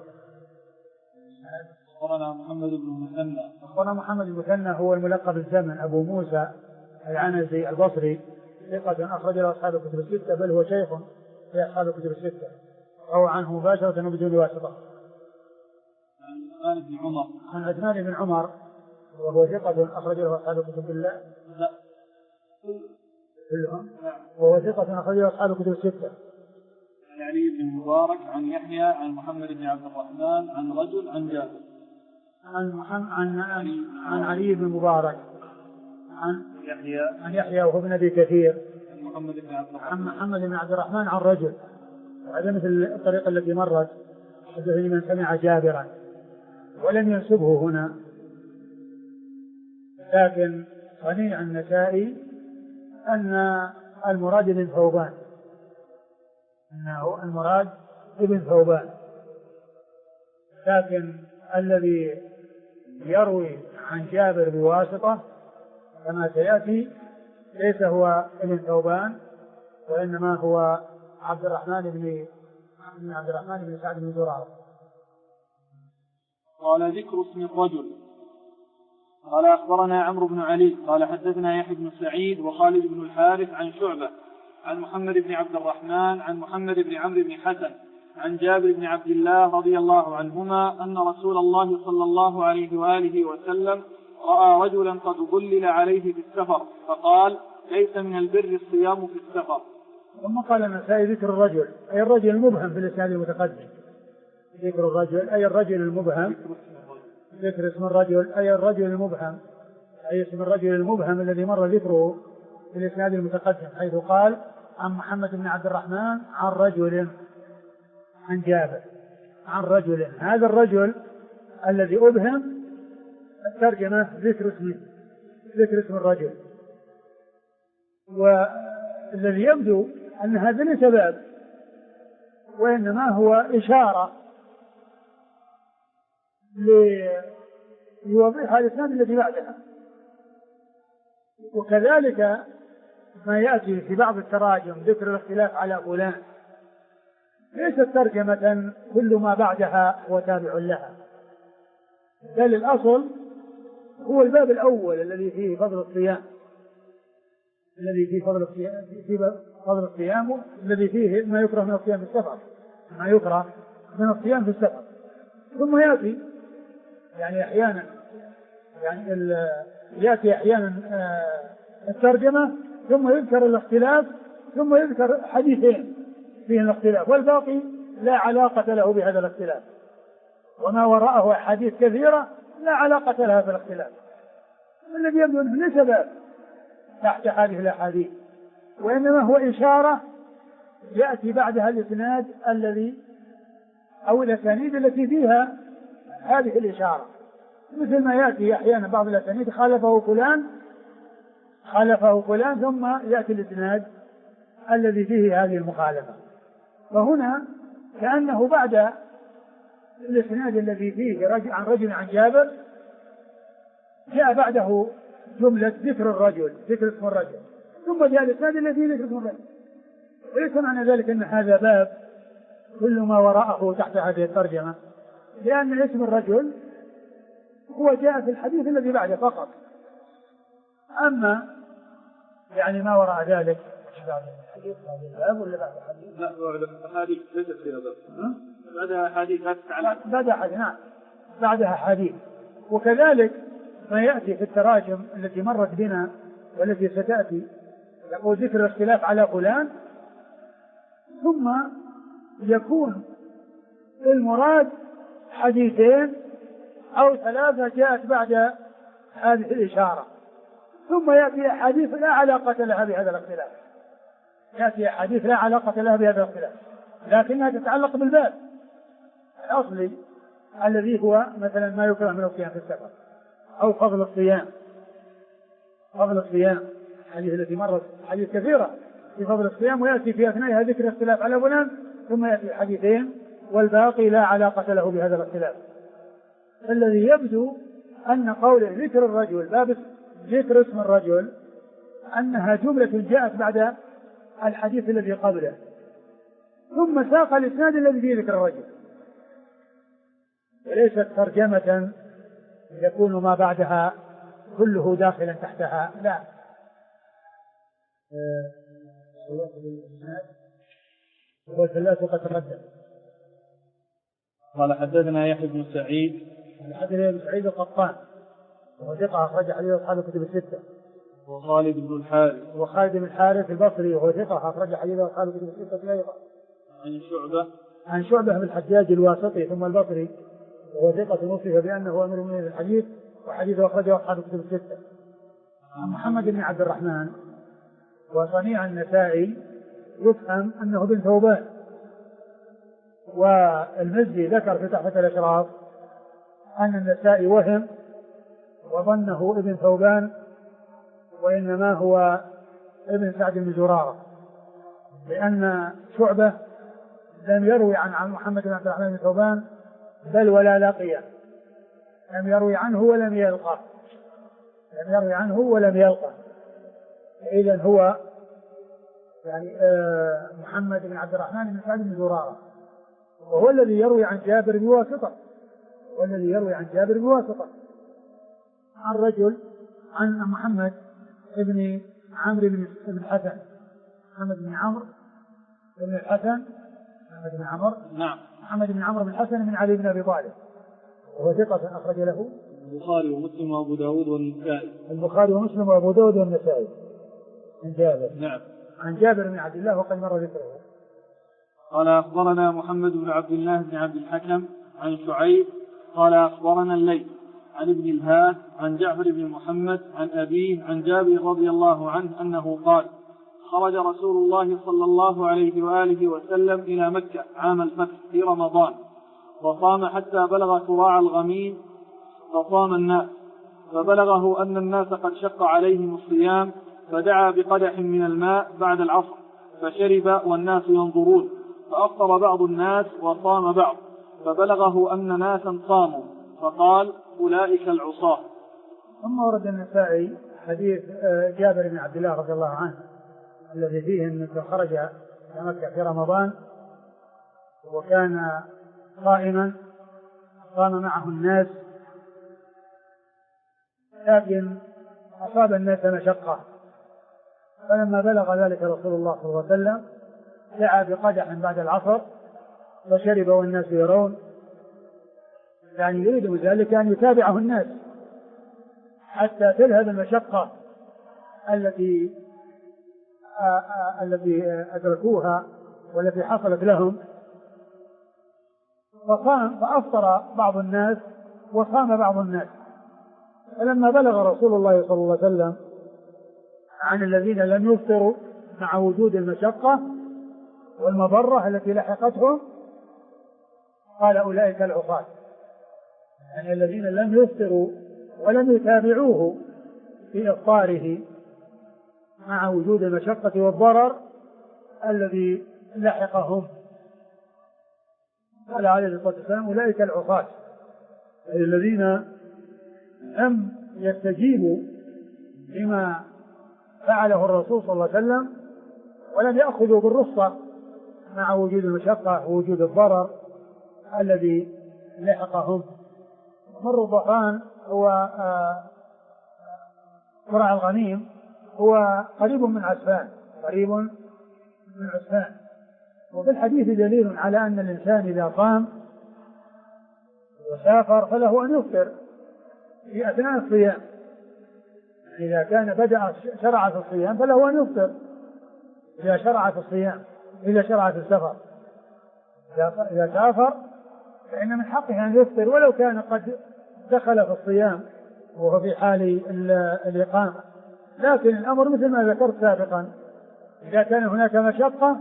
أخبرنا محمد بن المثنى. أخبرنا محمد بن المثنى هو الملقب بالزمن أبو موسى العنزي البصري ثقة أخرج له أصحاب الكتب الستة بل هو شيخ في أصحاب الكتب الستة أو عنه مباشرة وبدون واسطة. عن عثمان بن عمر وهو ثقة أخرج له أصحاب الكتب كلهم وهو ثقة أخرج له أصحاب الكتب الستة. عن علي بن المبارك عن يحيى عن محمد بن عبد الرحمن عن رجل عن جابر عن علي بن المبارك عن يحيى وهو ابن أبي كثير عن محمد بن عبد الرحمن عن رجل. وهذا مثل الطريقة التي مرت حدثني من سمع جابرا ولم ينسبه هنا لكن صنيع النسائي أن المراد ابن ثوبان أنه المراد ابن ثوبان لكن الذي يروي عن جابر بواسطة كما سيأتي ليس هو ابن ثوبان وإنما هو عبد الرحمن بن سعد بن زرارة. قال ذكر اسم الرجل. قال أخبرنا عمرو بن علي قال حدثنا يحيى بن سعيد وخالد بن الحارث عن شعبة عن محمد بن عبد الرحمن عن محمد بن عمرو بن حسن عن جابر بن عبد الله رضي الله عنهما أن رسول الله صلى الله عليه وآله وسلم رأى رجلا قد ظلل عليه في السفر فقال ليس من البر الصيام في السفر. ثم قال النسائي ذكر الرجل أي الرجل المبهم في الإسناد المتقدم. ذكر الرجل أي الرجل المبهم. ذكر اسم الرجل أي الرجل المبهم أي اسم الرجل المبهم الذي مر ذكره في الإسناد المتقدم حيث قال عن محمد بن عبد الرحمن عن رجل عن جابر عن رجل. هذا الرجل الذي أبهم الترجمة ذكر اسم الرجل والذي يبدو أن هذا ليس باب وإنما هو إشارة ليوضح الإسناد الذي بعدها. وكذلك ما يأتي في بعض التراجم ذكر الاختلاف على فلان ليست ترجمة كل ما بعدها هو تابع لها بل الأصل هو الباب الأول الذي فيه فضل الصيام الذي فيه ما يكره من الصيام في السفر ثم يأتي يأتي أحيانا الترجمة ثم يذكر الاختلاف ثم يذكر حديثين فيه الاختلاف والباقي لا علاقة له بهذا الاختلاف وما وراءه أحاديث كثيرة لا علاقة لها بالاختلاف. الذي يبدو أنه ليس باب تحت هذه الأحاديث وإنما هو إشارة يأتي بعدها الإسناد الذي أو الأسانيد التي فيها هذه الإشارة مثل ما يأتي أحيانا بعض الأسانيد خالفه فلان ثم يأتي الإسناد الذي فيه هذه المخالفة. وهنا كأنه بعد الإسناد الذي فيه عن رجل عن جابر جاء بعده جملة ذكر اسم الرجل ثم جاء الإسناد الذي فيه ذكر اسم الرجل. وليس معنى ذلك أن هذا باب كل ما وراءه تحت هذه الترجمة لأن اسم الرجل هو جاء في الحديث الذي بعده فقط. أما ما وراء ذلك بعد الحديث هذا الباب ولا بعد الحديث؟ لا بعد الحديث ليست في هذا بعدها حديث بعدها حديث. وكذلك ما يأتي في التراجم التي مرت بنا والتي ستأتي يقول ذكر الاختلاف على فلان ثم يكون المراد حديثين أو ثلاثة جاءت بعد هذه الإشارة ثم يأتي حديث لا علاقة لها بهذا الاختلاف لكنها تتعلق بالباب الأصلي الذي هو مثلا ما يكره من الصيام في السفر أو فضل الصيام فضل الصيام، الحديث التي مرت حديث كثيرة في فضل الصيام، ويأتي في أثنائها ذكر اختلاف على فلان، ثم يأتي حديثين والباقي لا علاقة له بهذا الاختلاف. الذي يبدو أن قول ذكر الرجل باب ذكر اسم الرجل أنها جملة جاءت بعد الحديث الذي قبله، ثم ساق الإسناد الذي فيه ذكر الرجل، وليست ترجمة يكون ما بعدها كله داخلا تحتها، لا. والثلاث قد تقدم. قال حدثنا يحيى بن سعيد، حدثنا ابن سعيد القطان وهو ثقة أخرج حديث أصحاب الكتب الستة. وخالد بن الحارث، وخالد بن الحارث البصري وهو ثقة أخرج حديث أصحاب الكتب الستة أيضا. عن شعبة بن الحجاج الواسطي ثم البصري وهو ثقة وصف بأنه أمير من الحديث، وحديثه أخرجه أصحاب الكتب الستة. عن محمد بن عبد الرحمن وصنيع النسائي يفهم أنه بن ثوبان، والمزي ذكر في تحفة الأشراف أن النسائي وهم وظنه ابن ثوبان، وإنما هو ابن سعد بن زرارة، لأن شعبة لم يروي عن محمد بن عبد الرحمن بن ثوبان بل ولا لقيه، لم يروي عنه ولم يلقه، إذن هو يعني محمد بن عبد الرحمن بن سعد بن زرارة، وهو الذي يروي عن جابر بواسطة، عن رجل عن محمد بن عمرو بن الحسن، محمد بن عمرو بن الحسن بن علي بن أبي طالب، وهو ثقة أخرج له البخاري ومسلم وأبو داود والنسائي. عن جابر، نعم، عن جابر بن عبد الله وقد مر ذكره. قال أخبرنا محمد بن عبد الله بن عبد الحكم عن شعيب قال أخبرنا الليث عن ابن الهاد عن جعفر بن محمد عن أبيه عن جابر رضي الله عنه أنه قال: خرج رسول الله صلى الله عليه وآله وسلم إلى مكة عام الفتح في رمضان، وصام حتى بلغ كراع الغميم فصام الناس، فبلغه أن الناس قد شق عليهم الصيام، فدعا بقدح من الماء بعد العصر فشرب والناس ينظرون، فأفطر بعض الناس وصام بعض، فبلغه أن ناسا صاموا فقال: أولئك العصاة. ثم ورد النسائي حديث جابر بن عبد الله رضي الله عنه الذي فيه أنه خرج إلى مكة في رمضان وكان قائما، قام معه الناس، لكن أصاب الناس مشقة، فلما بلغ ذلك رسول الله صلى الله عليه وسلم دعا بقدح بعد العصر فشرب والناس يرون، يعني يريد بذلك أن يتابعه الناس حتى تذهب المشقة التي أدركوها والتي حصلت لهم، فأفطر بعض الناس وصام بعض الناس. فلما بلغ رسول الله صلى الله عليه وسلم عن الذين لم يفطروا مع وجود المشقة والمضرة التي لحقتهم قال: أولئك العصاة، يعني الذين لم يفطروا ولم يتابعوه في إفطاره مع وجود المشقة والضرر الذي لحقهم. قال عليه الصلاة والسلام: أولئك العصاة، الذين لم يستجيبوا لما فعله الرسول صلى الله عليه وسلم ولم يأخذوا بالرخصة مع وجود المشقة ووجود الضرر الذي لحقهم. مر الظهران هو كراع الغميم، هو قريب من عسفان، وفي الحديث دليل على أن الإنسان إذا قام وسافر فله أن يفطر في أثناء الصيام، إذا كان شرع في الصيام فله أن يفطر إذا شرع في الصيام، إذا شرع في السفر، إذا سافر فإن من حقه أن يفطر ولو كان قد دخل في الصيام وهو في حال الإقامة. لكن الأمر مثل ما ذكرت سابقا، إذا كان هناك مشقة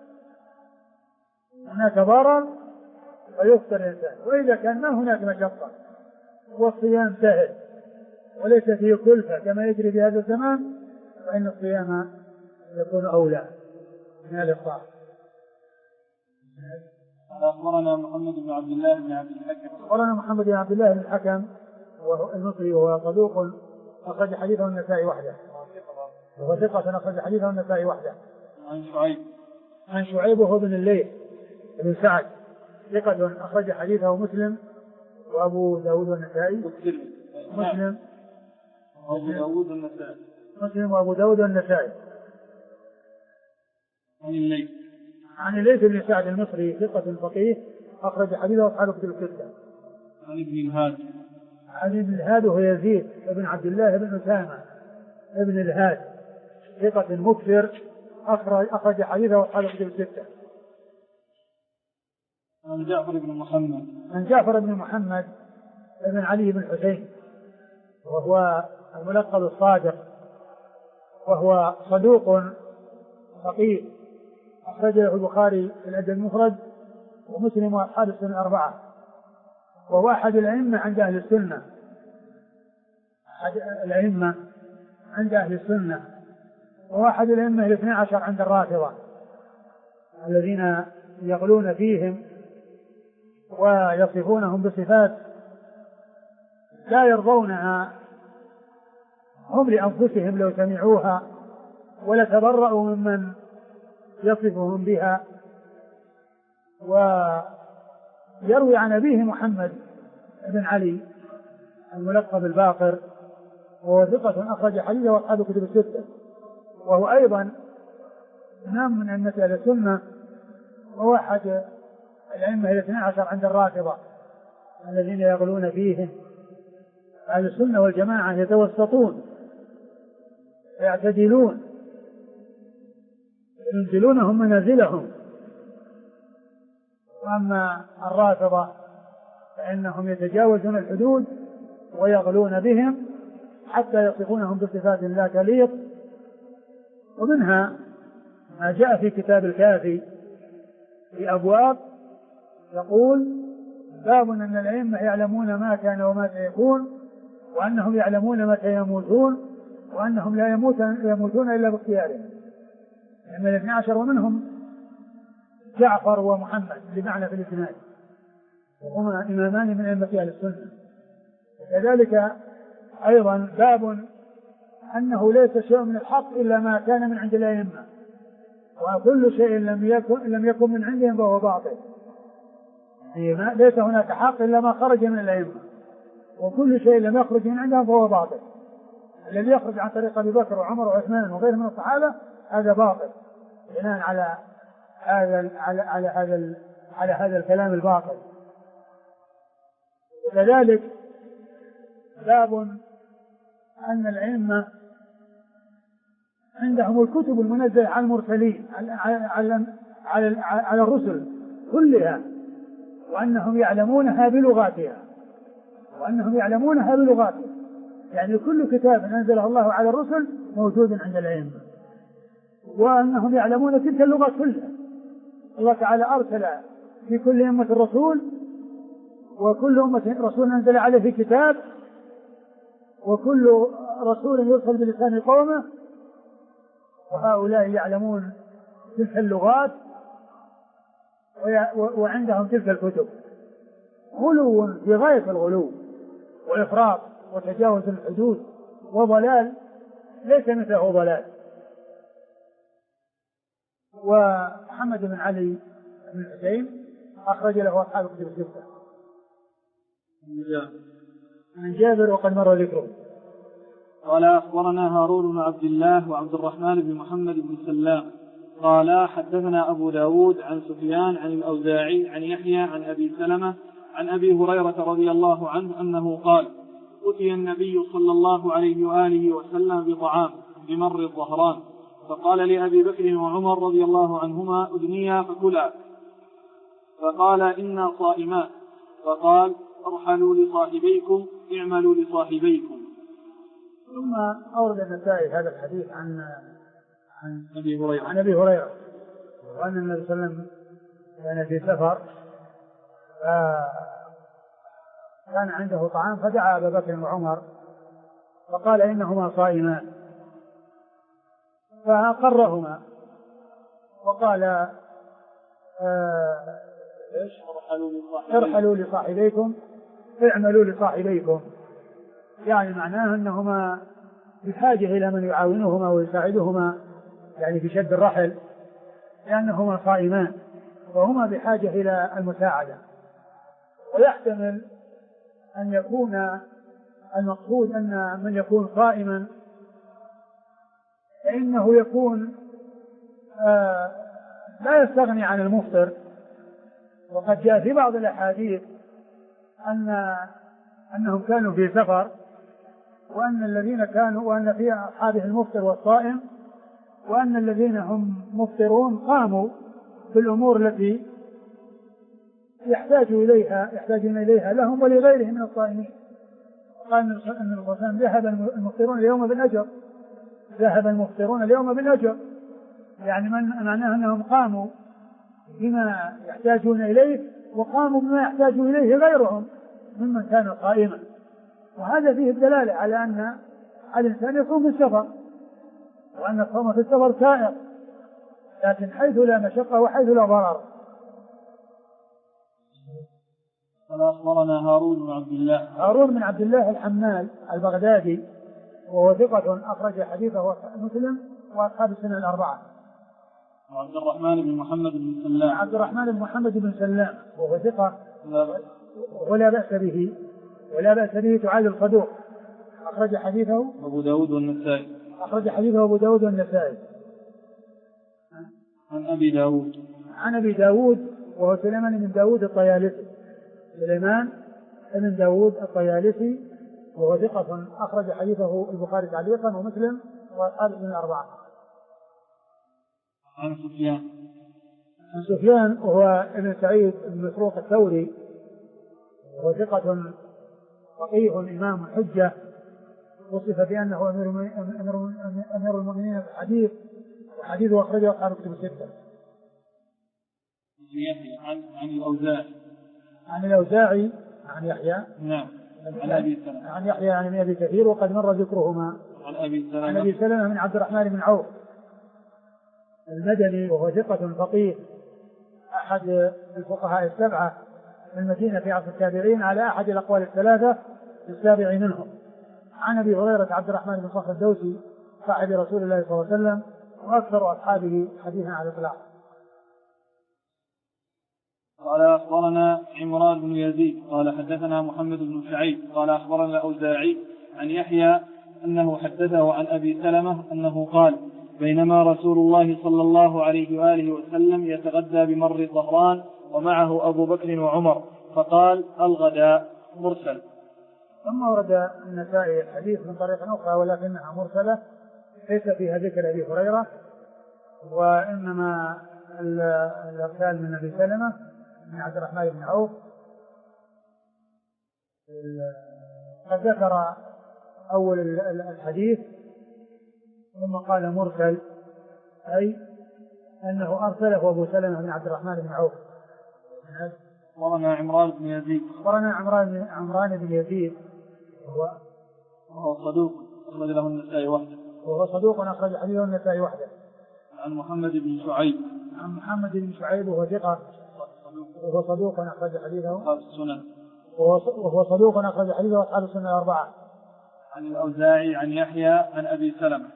هناك ضرر فيفطر الإنسان، وإذا كان ما هناك مشقة والصيام سهل وليس فيه كلفة كما يجري في هذا الزمان، فإن الصيام يكون أولى من الإفطار. أخبرنا محمد بن عبد الله بن عبد الحكم. أخبرنا محمد بن عبد الله بن الحكم وهو المصري وهو صدوق أخرج حديثه النسائي وحده، وهو ثقة أخرج حديثه النسائي وحده. عن شعيب وهو بن الليث بن سعد ثقة أخرج حديثه مسلم وأبو داود والنسائي. مسلم وأبو داود والنسائي. عن الليث بن سعد المصري ثقة فقيه أخرج حديثه أصحاب كتب الستة. عن ابن الهاد وهو يزيد بن عبد الله بن أسامة ابن الهاد ثقة مكثر أخرج حديثه أصحاب كتب الستة. عن جعفر بن محمد بن علي بن حسين وهو الملقب الصادق وهو صدوق فقيه أخرج له البخاري في الأدب المفرد ومسلم وأصحاب السنن الأربعة، وهو أحد الأئمة عند أهل السنة، وهو أحد الأئمة الاثني عشر عند الرافضة الذين يغلون فيهم ويصفونهم بصفات لا يرضونها هم لأنفسهم لو سمعوها، ولا تبرأوا ممن يصفهم بها. ويروي عن أبيه محمد بن علي الملقب الباقر وهو ثقة أخرج حديثه وأصحاب كتب الستة، وهو أيضا إمام من أئمة أهل السنة، وهو أحد الأئمة الاثني عشر عند الرافضة الذين يغلون فيهم. أهل السنة والجماعة يتوسطون يعتدلون ينزلونهم منازلهم، وأما الرافضة فإنهم يتجاوزون الحدود ويغلون بهم حتى يصفونهم بصفات لا تليق. ومنها ما جاء في كتاب الكافي في أبواب يقول: باب أن الأئمة يعلمون ما كان وما سيكون، وأنهم يعلمون متى يموتون، وأنهم لا يموتون إلا باختيارهم. من الاثني عشر ومنهم جعفر ومحمد بمعنى في الإسناد، وهما إمامان من أئمة أهل السنة. وكذلك أيضا باب أنه ليس شيء من الحق إلا ما كان من عند الأئمة، وكل شيء لم يكن من عندهم فهو باطل. يعني ليس هناك حق إلا ما خرج من الأئمة، وكل شيء لم يخرج من عندهم فهو باطل. الذي يخرج عن طريق أبي بكر وعمر وعثمان وغيرهم من الصحابة هذا باطل بناء على هذا الكلام الباطل. وكذلك باب أن الأئمة عندهم الكتب المنزلة على المرسلين على الرسل كلها، وأنهم يعلمونها بلغاتها يعني كل كتاب أنزله الله على الرسل موجود عند الأئمة، وأنهم يعلمون تلك اللغات كلها. الله تعالى أرسل في كل أمة الرسول، وكل أمة رسول أنزل عليه في كتاب، وكل رسول يرسل بلسان قومه، وهؤلاء يعلمون تلك اللغات وعندهم تلك الكتب. غلو في غاية الغلو وإفراط وتجاوز الحدود وضلال ليس مثله ضلال. ومحمد بن علي بن حسين أخرج له أصحاب كتب الستة. عن جابر وقد مر ذكره. قال: أخبرنا هارون بن عبد الله وعبد الرحمن بن محمد بن سلام قال: حدثنا أبو داود عن سفيان عن الأوزاعي عن يحيى عن أبي سلمة عن أبي هريرة رضي الله عنه أنه قال: أتي النبي صلى الله عليه وآله وسلم بطعام بمر الظهران، فقال لأبي بكر وعمر رضي الله عنهما: أدنيا فكلا. فقال: إنا صائمان. فقال: ارحلوا لصاحبيكم، اعملوا لصاحبيكم. ثم أورد النسائي هذا الحديث عن أبي هريرة وأن النبي صلى الله عليه وسلم كان في سفر، كان عنده طعام فدعا أبا بكر وعمر فقال إنهما صائمان، فأقرهما وقال ارحلوا لصاحبيكم، اعملوا لصاحبيكم، يعني معناه أنهما بحاجة إلى من يعاونهما ويساعدهما يعني في شد الرحل، لأنهما صائمان وهما بحاجة إلى المساعدة. ويحتمل أن يكون المقصود أن من يكون صائما فإنه يكون لا يستغني عن المفطر. وقد جاء في بعض الأحاديث أنهم كانوا في سفر، وأن الذين كانوا وأن في أصحابه المفطر والصائم، وأن الذين هم مفطرون قاموا بالأمور التي يحتاجون إليها لهم ولغيرهم من الصائمين. قال أن الرسول ذهب المفطرون اليوم بالأجر، ذهب المفطرون اليوم بالأجر، يعني معناه أنهم قاموا بما يحتاجون إليه وقاموا بما يحتاج إليه غيرهم ممن كان قائما. وهذا فيه الدلالة على أن الإنسان يصوم في السفر، وأن الصوم في السفر سائر، لكن حيث لا مشقة وحيث لا ضرر. قال أخبرنا هارون بن عبد الله الحمال البغدادي، وهو ثقة أخرج حديثه مسلم وأصحاب السنة الأربعة. وعبد الرحمن بن محمد بن سلام وهو ثقة ولا بأس به تعادل الصدوق، أخرج حديثه أبو داود والنسائي. عن أبي داود وهو سليمان بن داود الطيالسي، وهو ثقة أخرج حديثه البخاري تعليقا ومسلم وأصحاب السنن الأربعة. عن سفيان وهو ابن سعيد بن مسروق الثوري، وهو ثقة فقيه إمام حجة، وصف بأنه أمير المؤمنين في الحديث، وحديثه أخرجه أصحاب الكتب الستة. عن الأوزاعي عن يحيى عن أبي كثير، وقد مر ذكرهما. عن أبي سلمة من عبد الرحمن بن عوف المدني، وهو ثقة فقيه أحد الفقهاء السبعة في المدينة في عصر التابعين على أحد الأقوال الثلاثة السابع منهم. عن أبي هريرة عبد الرحمن بن صخر الدوسي صاحب رسول الله صلى الله عليه وسلم، وأكثر أصحابه حديثا على الإطلاق. قال أخبرنا عمران بن يزيد قال حدثنا محمد بن شعيب قال أخبرنا الأوزاعي عن يحيى أنه حدثه عن أبي سلمة أنه قال: بينما رسول الله صلى الله عليه وآله وسلم يتغدى بمر الظهران ومعه أبو بكر وعمر، فقال: الغداء. مرسل. ثم ورد النسائي الحديث من طريق أخرى ولكنها مرسلة، ليس فيها ذكر أبي هريرة، وإنما الأرسال من أبي سلمة من عبد الرحمن بن عوف. قد ذكر أول الحديث ثم قال مرسل، أي أنه أرسله أبو سلمة من عبد الرحمن بن عوف. أخبرنا عمران بن يزيد وهو صدوق أخرج له النسائي وحده. عن محمد بن شعيب وهو ثقة وهو صدوق أخرج حديثه أصحاب السنن وأصحاب السنن الأربعة. عن الأوزاعي عن يحيى عن أبي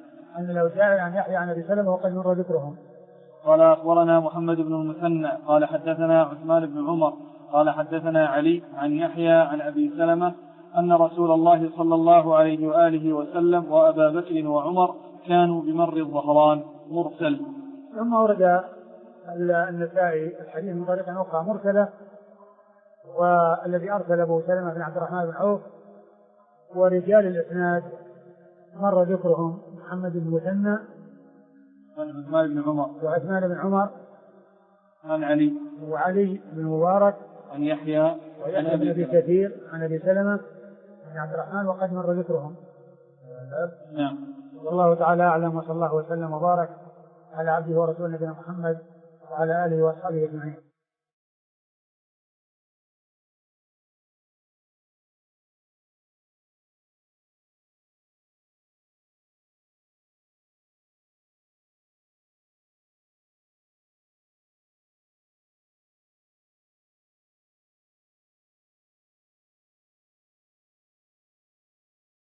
سلمة وقد مر ذكرهم. قال أخبرنا محمد بن المثنى قال حدثنا عثمان بن عمر قال حدثنا علي عن يحيى عن أبي سلمة أن رسول الله صلى الله عليه وآله وسلم وأبا بكر وعمر كانوا بمر الظهران. مرسل. ثم ورد النسائي الحديث من طريق أخرى مرسلة، والذي أرسل أبو سلمة بن عبد الرحمن بن عوف، ورجال الإسناد مر ذكرهم: محمد بن المثنى وعثمان بن عمر عن علي بن مبارك عن يحيى عن أبي كثير عن أبي سلمة بن عبد الرحمن، وقد مر ذكرهم. نعم. والله تعالى أعلم، وصلى الله وسلم وبارك على عبده ورسوله نبينا محمد وعلى آله وأصحابه أجمعين.